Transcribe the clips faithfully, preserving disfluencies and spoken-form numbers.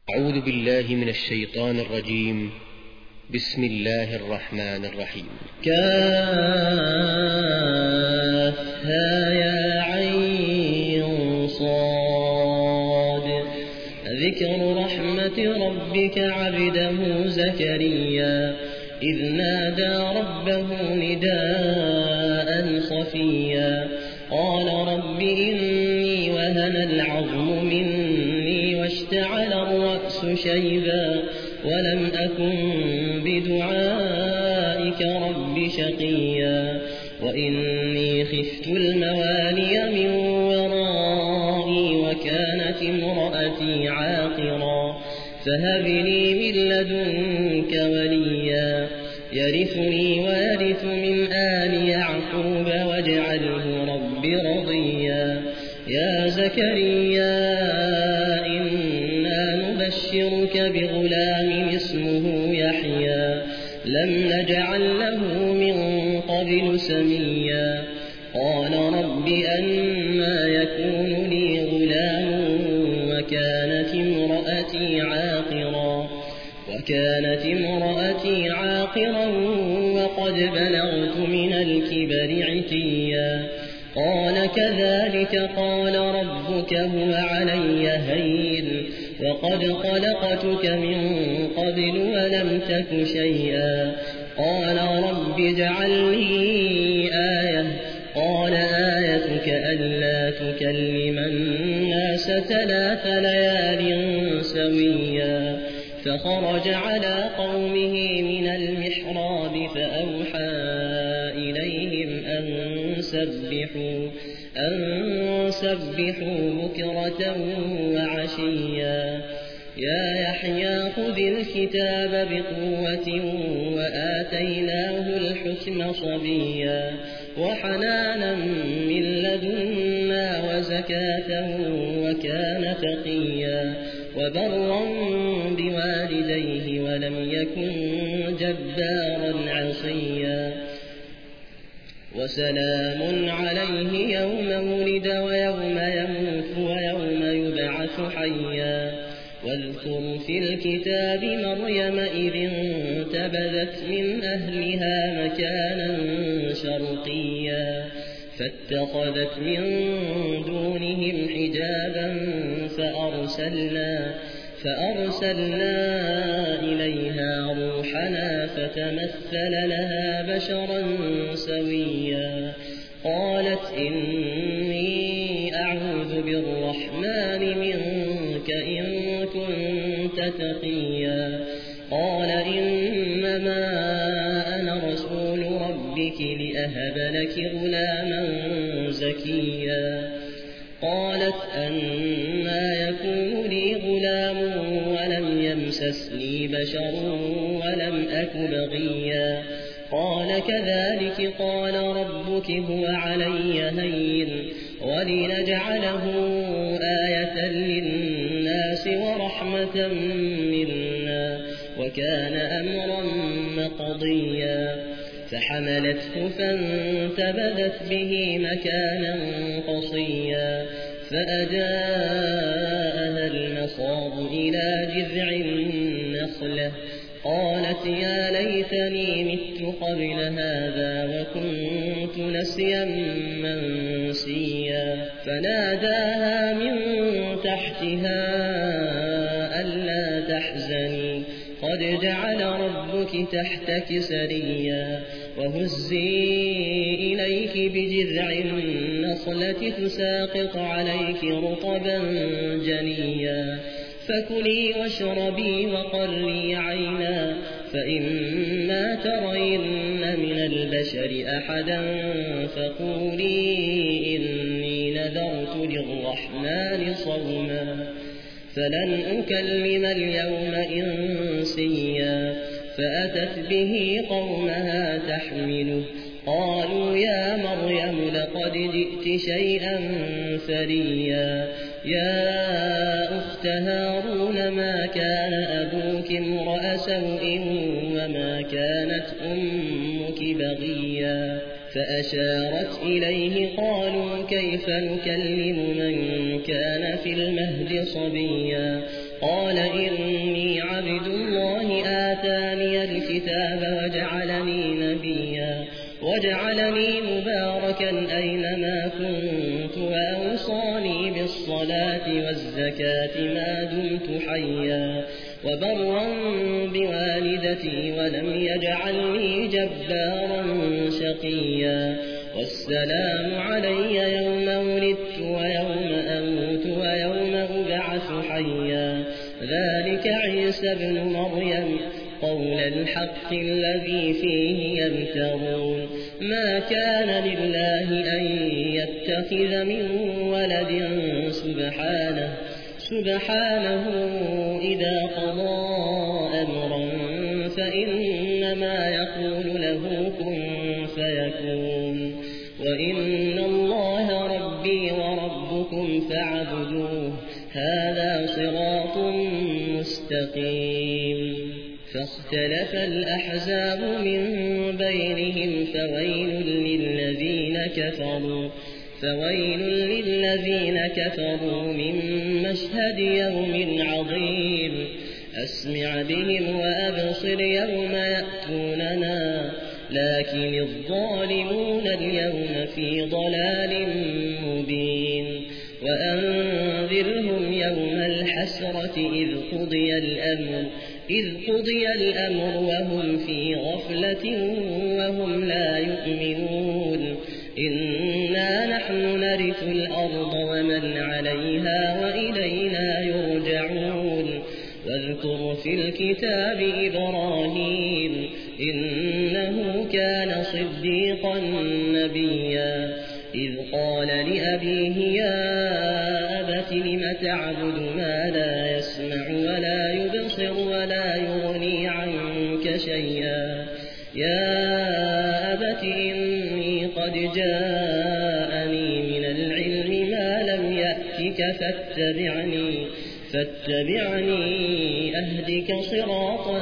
أعوذ بالله من الشيطان الرجيم. بسم الله الرحمن الرحيم. كافها يا عين صاد. ذكر رحمة ربك عبده زكريا إذ نادى ربه نداء خفيا قال رب إني وهن العظم مني واشتعل الرأس شيبا ولم أكن بدعائك رب شقيا وإني خفت الموالي من ورائي وكانت امرأتي عاقرا فهب لي من لدنك وليا يرثني ويرث من آل يعقوب واجعله رب رضيا. يا زكريا إنا نبشرك بغلام اسمه يحيى لم نجعل له من قبل سميا قال رب أنى يكون لي غلام وكانت امرأتي عاقرا وكانت امرأتي عاقرا وقد بلغت من الكبر عتيا قال كذلك قال ربك هو علي هين وقد خلقتك من قبل ولم تك شيئا قال رب اجعل لي آية قال آيتك ألا تكلم الناس ثلاث ليال سويا فخرج على قومه من المحراب فأوحى إليهم أن سبحوا أن سبحوا بكرة وعشيا. يا يحيى خذ الكتاب بقوة وآتيناه الحكم صبيا وحنانا من لدنا وزكاة وكان تقيا وبرا بوالديه ولم يكن جبارا عصيا وسلام عليه يوم ولد ويوم يموت ويوم يبعث حيا. واذكر في الكتاب مريم إذ انتبذت من أهلها مكانا شرقيا فاتخذت من دونهم حجابا فأرسلنا, فأرسلنا إليها روحنا فتمثل لها بشرا سويا قالت إني أعوذ بالرحمن منك إن كنت تقيا قال إنما أنا رسول ربك لأهب لك غلاما زكيا قالت أنى يكون لي غلام ولم يمسسني بشر ولم أك بغيا قال كذلك قال ربك هو علي هين ولنجعله آية للناس ورحمة منا وكان أمرا مقضيا فحملته فانتبذت به مكانا قصيا فأجاءها المخاض إلى جذع النخلة قالت يا ليتني مت قبل هذا وكنت نسيا منسيا فناداها من تحتها ألا تحزني قد جعل ربك تحتك سريا وهزي إليك بجذع النخلة تساقط عليك رطبا جنيا فكلي واشربي وقري عينا فإما ترين من البشر أحدا فقولي إني نذرت للرحمن صوما فلن أكلم اليوم إنسيا فأتت به قومها تحمله قالوا يا مريم لقد جئت شيئا فريا يا أخت هارون ما كان أبوك امرأ سوء وما كانت أمك بغيا فأشارت إليه قالوا كيف نكلم من كان في المهد صبيا قال إن مباركا أينما كنت وأوصاني بالصلاة والزكاة ما دمت حيا وبرا بوالدتي ولم يجعلني جبارا شقيا والسلام علي يوم ولدت ويوم أموت ويوم أبعث حيا ذلك عيسى ابن مريم قول الحق الذي فيه يمترون ما كان لله أن يتخذ من ولد سبحانه سبحانه إذا قضى أمرا فإنما يقول له كن فيكون وإن الله ربي وربكم فاعبدوه هذا صراط مستقيم فاختلف الأحزاب من بينهم فويل للذين كفروا فويل للذين كفروا من مشهد يوم عظيم أسمع بهم وأبصر يوم يأتوننا لكن الظالمون اليوم في ضلال مبين وأنذرهم يوم الحسرة إذ قضي الأمر إذ قضي الأمر وهم في غفلة وهم لا يؤمنون إنا نحن نرث الأرض ومن عليها وإلينا يرجعون واذكر في الكتاب إبراهيم إنه كان صديقا نبيا إذ قال لأبيه يا أبت لم تعبد ما لا يسمع ولا يبصر ولا يغني عنك شيئا يا أبت إني قد جاءني من العلم ما لم يأتك فاتبعني فاتبعني أهدك صراطا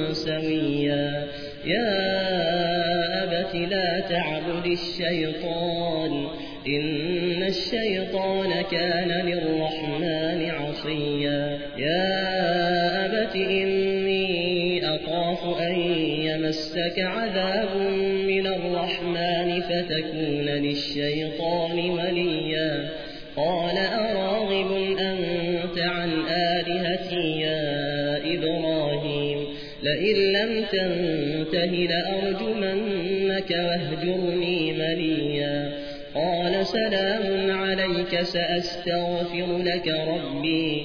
سويا يا أبت لا تعبد الشيطان إن الشيطان كان للرحمن عصيا يا أبت إني أخاف أن يمسك عذاب من الرحمن فتكون للشيطان وليا قال أراغب أنت عن آلهتي يا إبراهيم لئن لم تنته لأرجمنك واهجرني مليا قال سلام عليك سأستغفر لك ربي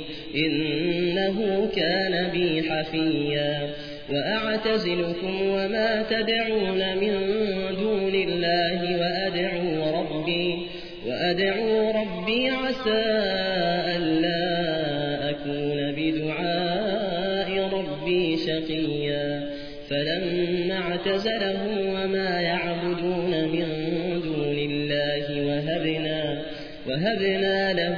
إنه كان بي حفيا وأعتزلكم وما تدعون من دون الله وأدعو ربي وأدعو ربي عسى ألا أكون بدعاء ربي شقيا فلما اعتزلهم وما يعبدون من دون الله وهبنا, وهبنا له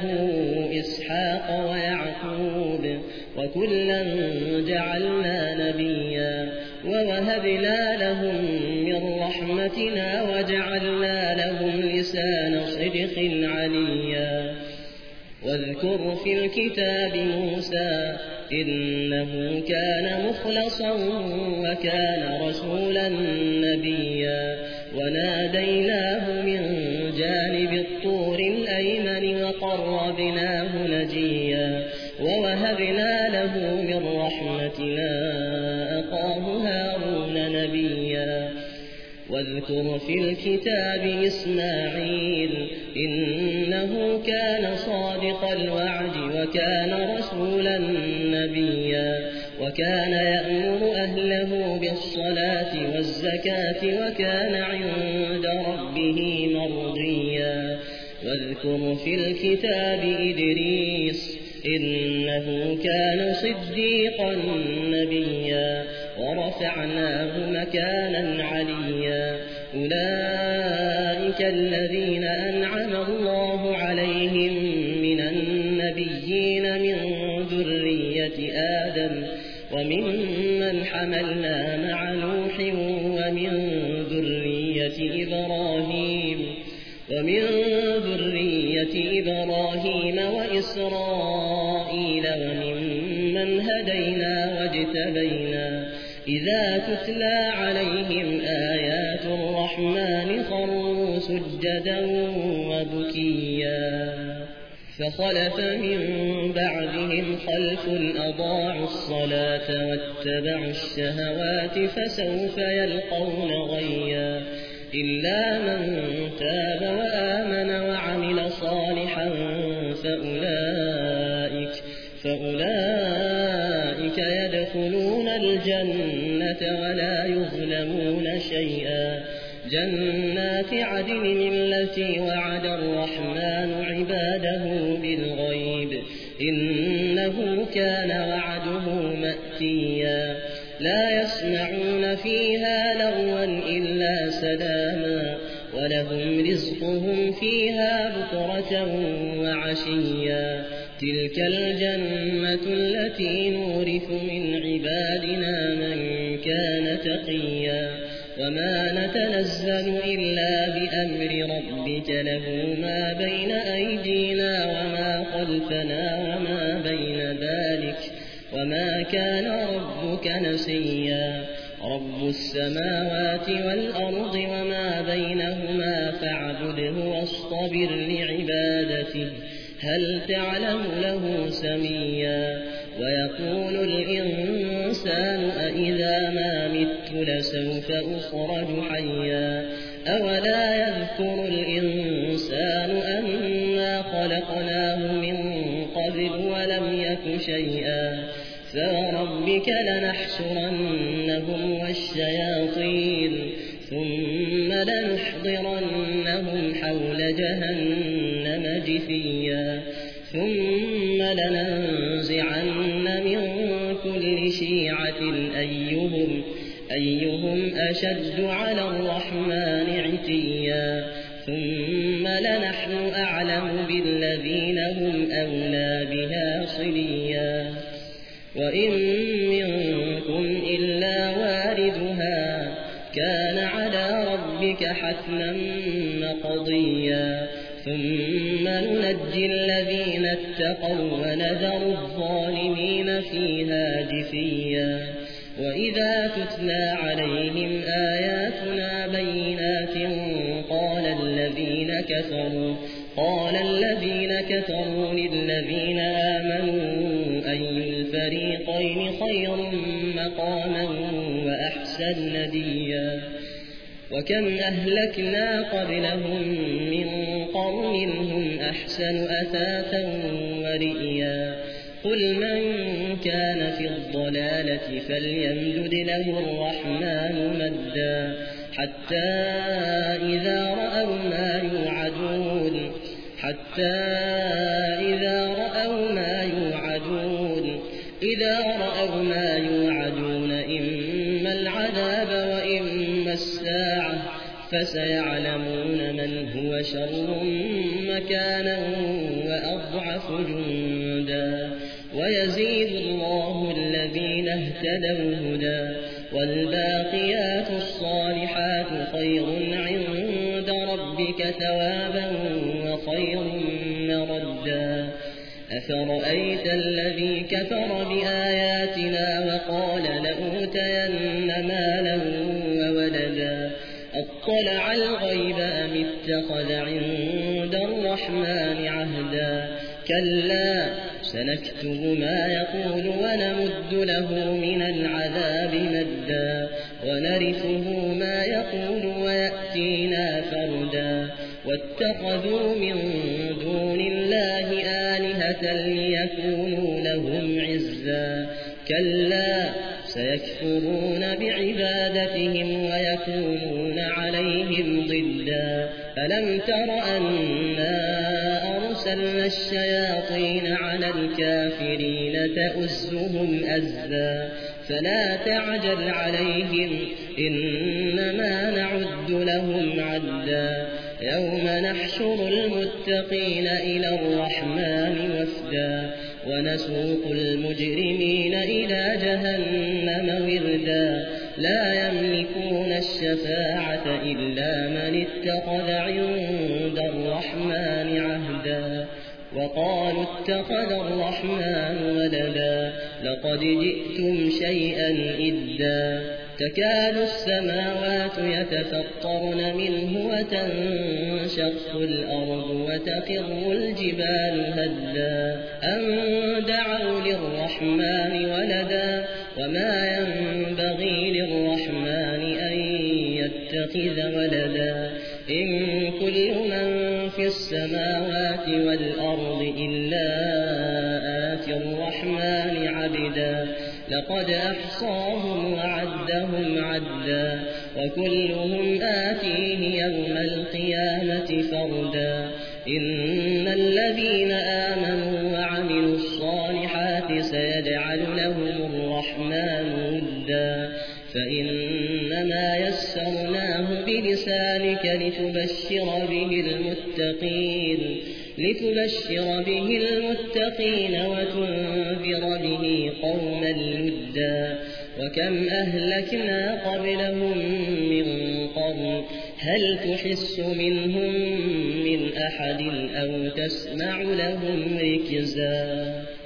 إسحاق ويعقوب وكلا جعلنا نبيا ووهبنا لهم من رحمتنا وجعلنا لهم لسان صدق عليا واذكر في الكتاب موسى إنه كان مخلصا وكان رسولا نبيا وناديناه من جانب الطور الأيمن وقربناه نجيا ووهبنا له من رحمتنا أخاه هارون نبيا واذكر في الكتاب إسماعيل إنه كان صادق الوعد وكان رسولا نبيا وكان يأمر أهله بالصلاة والزكاة وكان عند ربه مرضيا واذكر في الكتاب إدريس إنه كان صديقا نبيا ورفعناه مكانا عليا أولئك الذين أنعم الله عليهم من النبيين من ذرية آدم وممن حملنا مع نوح ومن ذرية إبراهيم ومن ذرية إبراهيم وإسرائيل وممن هدينا واجتبينا إذا تتلى عليهم آيات الرحمن خروا سجدا وبكيا فخلف من بعدهم خلف أضاعوا الصلاة واتبعوا الشهوات فسوف يلقون غيا إلا من تاب وآمن وعمل صالحا فأولئك, فأولئك يدخلون الجنة ولا يظلمون شيئا جنات عدن التي وعد الرحمن عباده بالغيب إنه كان وعده مأتيا لا يسمعون فيها لغوا إلا سلاما ولهم رزقهم فيها بكرة وعشيا تلك الجنة التي نورث من عبادنا من كان تقيا وما نتنزل إلا بأمر ربك له ما بين أيدينا وما خلفنا وما بين ذلك وما كان ربك نسيا رب السماوات والأرض وما بينهما فاعبده واصطبر لعبادته هل تعلم له سميا ويقول الإنسان أإذا ما مت لسوف أخرج حيا أولا يذكر الإنسان أنا خلقناه من قبل ولم يك شيئا فوربك لنحشرنهم والشياطين ثم لنحضرنهم حول جهنم جثيا ثم لننزعن من كل شيعة أيهم, أيهم أشد على الرحمن عتيا ثم لنحن أعلم بالذين هم أولى بها صليا وإن منكم إلا واردها كان على ربك حتما مقضيا ثم ننجي الذين اتقوا ونذر الظالمين فيها جثيا وإذا تتلى عليهم آياتنا بينات قال الذين كفروا قال الذين كفروا للذين آمنوا أي الفريقين خير مقاما وأحسن نديا وكم أهلكنا قبلهم من قرن هم أحسن أثاثا ورئيا قل من كان في الضلالة فليمدد له الرحمن مدا حتى إذا رأوا ما يوعدون حتى إذا رأوا ما يوعدون إذا رأوا ما يوعدون إما العذاب وإما الساعة فسيعلمون من هو شر مكانا وأضعف جندا ويزيد الله الذين اهتدوا هدى والباقيات الصالحات خير عند ربك ثوابا وخير مردا أفرأيت الذي كفر بآياتنا وقال لأوتين مالا وولدا أطلع الغيب أم اتخذ عند الرحمن عهدا كلا سنكتب ما يقول ونمد له من العذاب مدا ونرثه ما يقول ويأتينا فردا واتخذوا من دون الله آلهة ليكونوا لهم عزا كلا سيكفرون بعبادتهم ويكونون عليهم ضدا ألم تر أنا أرسلنا الشياطين على الكافرين تؤزهم أزا فلا تعجل عليهم إنما نعد لهم عدا يوم نحشر المتقين إلى الرحمن وفدا ونسوق المجرمين إلى جهنم وردا لا يملكون الشفاعة إلا من اتخذ عند الرحمن عهدا وقالوا اتخذ الرحمن ولدا لقد جئتم شيئا إدا تكاد السماوات يتفطرن منه وتنشق الأرض وتخر الجبال هدا أن دعوا للرحمن ولدا وما ينبغي للرحمن أن يتخذ ولدا إن كل من في السماوات والأرض إلا آتي الرحمن عبدا لقد أحصاهم وعدهم عدا وكلهم آتيه يوم القيامة فردا إن الذين آمنوا وعملوا الصالحات سيجعل لهم الرحمن ودا فإنما يسرناه بلسانك لتبشر به المتقين لتبشر به المتقين وتنذر به قوما لدا وكم أهلكنا قبلهم من قرن هل تحس منهم من أحد أو تسمع لهم ركزا